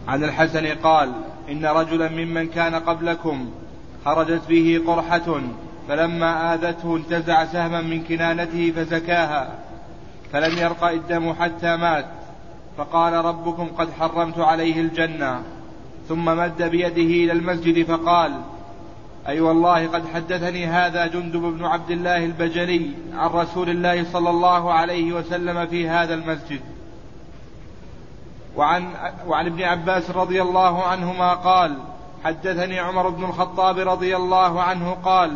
عن الحسن قال: إن رجلا ممن كان قبلكم خرجت به قرحة، فلما آذته انتزع سهما من كنانته فزكاها، فلم يرق الدم حتى مات، فقال: ربكم قد حرمت عليه الجنة. ثم مد بيده إلى المسجد فقال: أي والله قد حدثني هذا جندب بن عبد الله البجلي عن رسول الله صلى الله عليه وسلم في هذا المسجد. وعن ابن عباس رضي الله عنهما قال: حدثني عمر بن الخطاب رضي الله عنه قال: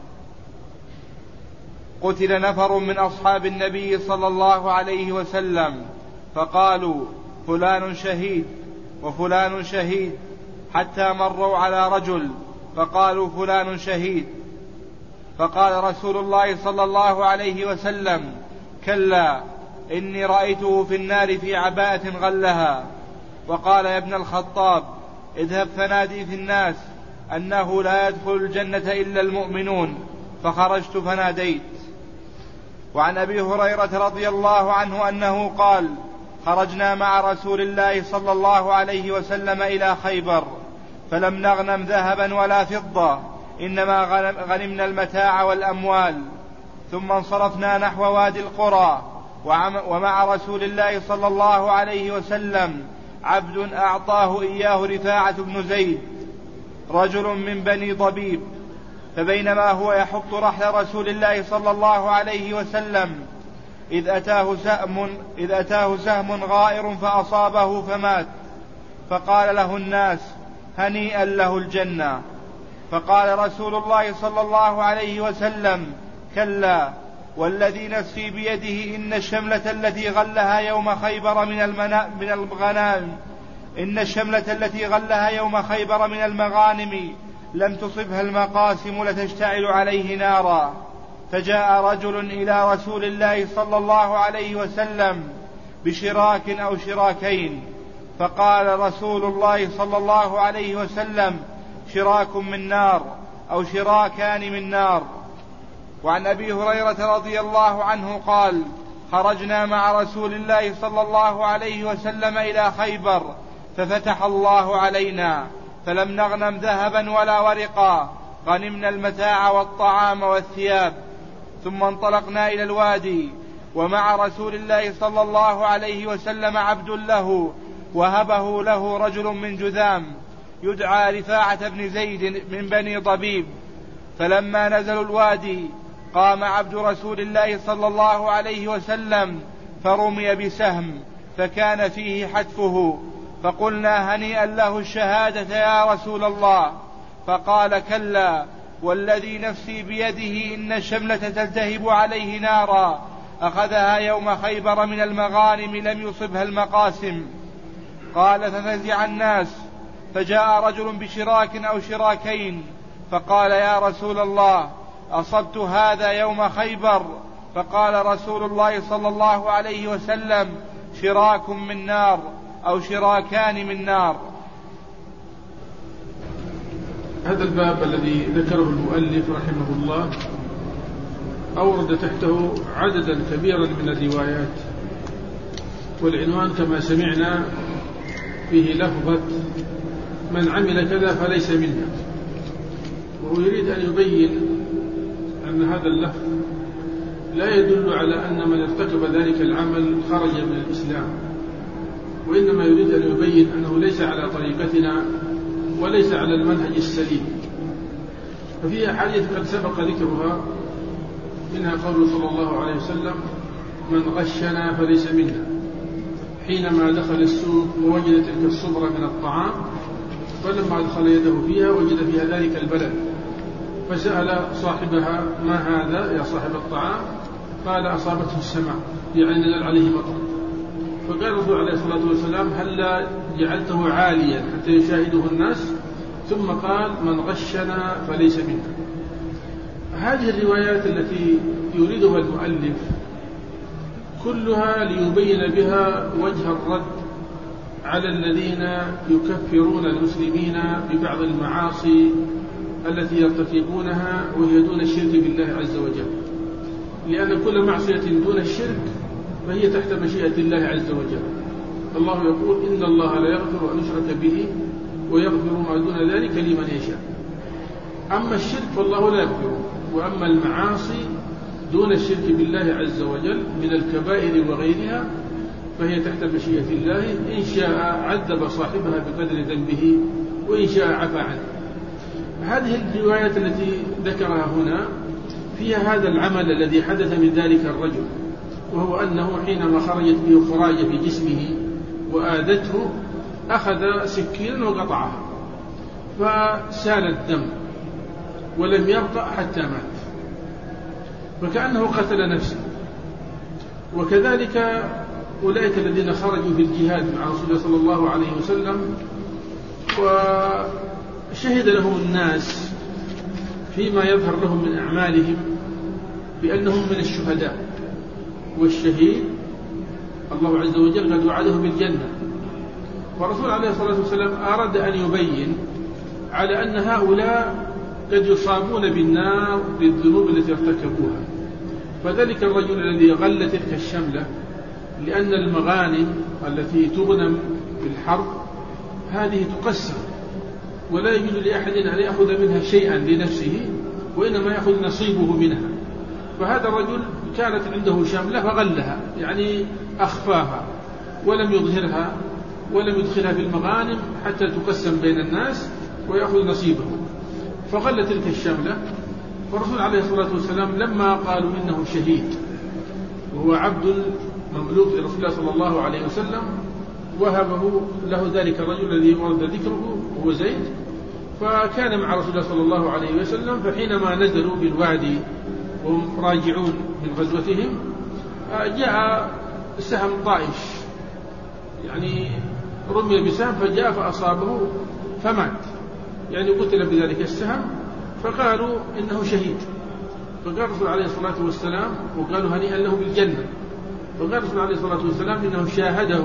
قتل نفر من أصحاب النبي صلى الله عليه وسلم، فقالوا: فلان شهيد وفلان شهيد، حتى مروا على رجل فقالوا: فلان شهيد. فقال رسول الله صلى الله عليه وسلم: كلا، إني رأيته في النار في عباءة غلها. وقال: يا ابن الخطاب، اذهب فنادي في الناس أنه لا يدخل الجنة إلا المؤمنون. فخرجت فناديت. وعن أبي هريرة رضي الله عنه أنه قال: خرجنا مع رسول الله صلى الله عليه وسلم إلى خيبر، فلم نغنم ذهبا ولا فضة، إنما غنمنا المتاع والأموال. ثم انصرفنا نحو وادي القرى، ومع رسول الله صلى الله عليه وسلم عبد أعطاه إياه رفاعة بن زيد رجل من بني ضبيب. فبينما هو يحط رحل رسول الله صلى الله عليه وسلم إذ أتاه سهم غائر فأصابه فمات. فقال له الناس: هنيئا له الجنة. فقال رسول الله صلى الله عليه وسلم: كلا، والذي نفسي بيده إن الشملة التي غلها يوم خيبر من المغانم لم تصبها المقاسم لتشتعل عليه نارا. فجاء رجل إلى رسول الله صلى الله عليه وسلم بشراك أو شراكين، فقال رسول الله صلى الله عليه وسلم: شراك من نار أو شراكان من نار. وعن أبي هريرة رضي الله عنه قال: خرجنا مع رسول الله صلى الله عليه وسلم إلى خيبر، ففتح الله علينا، فلم نغنم ذهبا ولا ورقا، غنمنا المتاع والطعام والثياب. ثم انطلقنا إلى الوادي، ومع رسول الله صلى الله عليه وسلم عبد له، وهبه له رجل من جذام يدعى رفاعة بن زيد من بني ضبيب. فلما نزلوا الوادي قام عبد رسول الله صلى الله عليه وسلم فرمي بسهم فكان فيه حتفه، فقلنا: هنيئا له الشهادة يا رسول الله. فقال: كلا، والذي نفسي بيده إن الشملة تلتهب عليه نارا، أخذها يوم خيبر من المغانم لم يصبها المقاسم. قال: ففزع الناس، فجاء رجل بشراك أو شراكين، فقال: يا رسول الله، أصبت هذا يوم خيبر. فقال رسول الله صلى الله عليه وسلم: شراك من نار أو شراكان من نار. هذا الباب الذي ذكره المؤلف رحمه الله أورد تحته عددا كبيرا من الروايات، والعنوان كما سمعنا فيه لفظة: من عمل كذا فليس منا. وهو يريد أن يبين أن هذا اللفظ لا يدل على أن من ارتكب ذلك العمل خرج من الإسلام، وإنما يريد أن يبين أنه ليس على طريقتنا وليس على المنهج السليم. ففي أحاديث قد سبق ذكرها، منها قول صلى الله عليه وسلم: من غشنا فليس منا، حينما دخل السوق ووجد تلك الصبرة من الطعام، فلما أدخل يده فيها وجد فيها ذلك البلد، فسأل صاحبها: ما هذا يا صاحب الطعام؟ قال: أصابته السماء، يعني نزل عليه مطر. فقال الرسول عليه الصلاة والسلام: هل جعلته عاليا حتى يشاهده الناس؟ ثم قال: من غشنا فليس منا. هذه الروايات التي يريدها المؤلف كلها ليبين بها وجه الرد على الذين يكفرون المسلمين ببعض المعاصي التي يرتكبونها وهي دون الشرك بالله عز وجل، لأن كل معصية دون الشرك فهي تحت مشيئة الله عز وجل. الله يقول إن الله لا يغفر أن يشرك به ويغفر ما دون ذلك لمن يشاء. أما الشرك فالله لا يغفره، وأما المعاصي دون الشرك بالله عز وجل من الكبائر وغيرها فهي تحت مشيئة الله، إن شاء عذب صاحبها بقدر ذنبه وإن شاء عفى عنه. هذه الروايات التي ذكرها هنا فيها هذا العمل الذي حدث من ذلك الرجل، وهو أنه حينما خرجت به خراج في جسمه وآذته أخذ سكينا وقطعها فسال الدم ولم يبقى حتى مات، فكأنه قتل نفسه. وكذلك أولئك الذين خرجوا في الجهاد مع رسول الله صلى الله عليه وسلم وشهد لهم الناس فيما يظهر لهم من أعمالهم بأنهم من الشهداء، والشهيد الله عز وجل قد وعده بالجنة. والرسول عليه الصلاة والسلام أراد أن يبين على أن هؤلاء قد يصابون بالنار بالذنوب التي ارتكبوها. فذلك الرجل الذي غل تلك الشملة لأن المغانم التي تغنم في الحرب هذه تقسم ولا يجوز لأحد أن يأخذ منها شيئا لنفسه وإنما يأخذ نصيبه منها. فهذا الرجل كانت عنده شملة فغلها، يعني أخفاها ولم يظهرها ولم يدخلها في المغانم حتى تقسم بين الناس ويأخذ نصيبه، فغل تلك الشملة. فالرسول عليه الصلاة والسلام لما قالوا إنه شهيد وهو عبد مملوك لرسول الله صلى الله عليه وسلم وهبه له ذلك الرجل الذي ورد ذكره هو زيد، فكان مع رسول الله صلى الله عليه وسلم. فحينما نزلوا بالوادي وهم راجعون من غزوتهم جاء سهم طائش، يعني رمي بسهم فجاء فأصابه فمات، يعني قتل بذلك السهم، فقالوا إنه شهيد. فقال الرسول عليه الصلاة والسلام وقالوا هنيئا له بالجنة. فقال الرسول عليه الصلاة والسلام إنه شاهده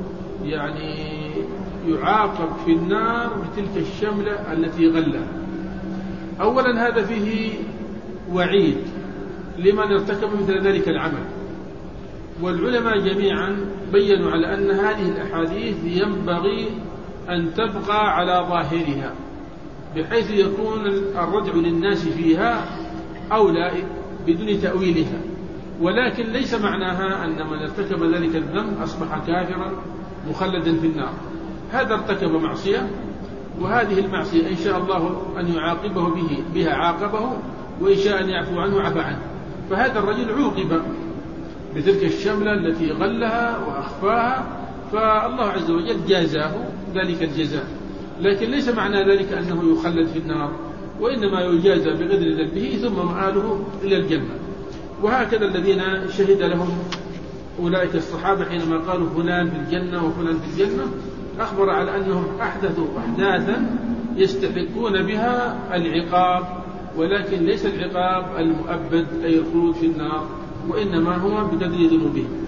يعني يعاقب في النار بتلك الشملة التي غلها. أولا هذا فيه وعيد لمن ارتكب مثل ذلك العمل، والعلماء جميعا بيّنوا على أن هذه الأحاديث ينبغي أن تبقى على ظاهرها بحيث يكون الرجع للناس فيها أولى بدون تأويلها، ولكن ليس معناها أن من ارتكب ذلك الذنب أصبح كافرا مخلدا في النار. هذا ارتكب معصية، وهذه المعصية إن شاء الله أن يعاقبه بها عاقبه، وإن شاء أن يعفو عنه عفى عنه. فهذا الرجل عوقب بتلك الشملة التي غلها وأخفاها، فالله عز وجل جازاه ذلك الجزاء، لكن ليس معنى ذلك أنه يخلد في النار، وإنما يجازى بقدر ذنبه ثم مآله إلى الجنة. وهكذا الذين شهد لهم أولئك الصحابة حينما قالوا فلان في الجنة وفلان في الجنة، أخبر على أنهم أحدثوا أحداثا يستحقون بها العقاب، ولكن ليس العقاب المؤبد أي الخلود في النار، وإنما هو بقدر ذنوبهم.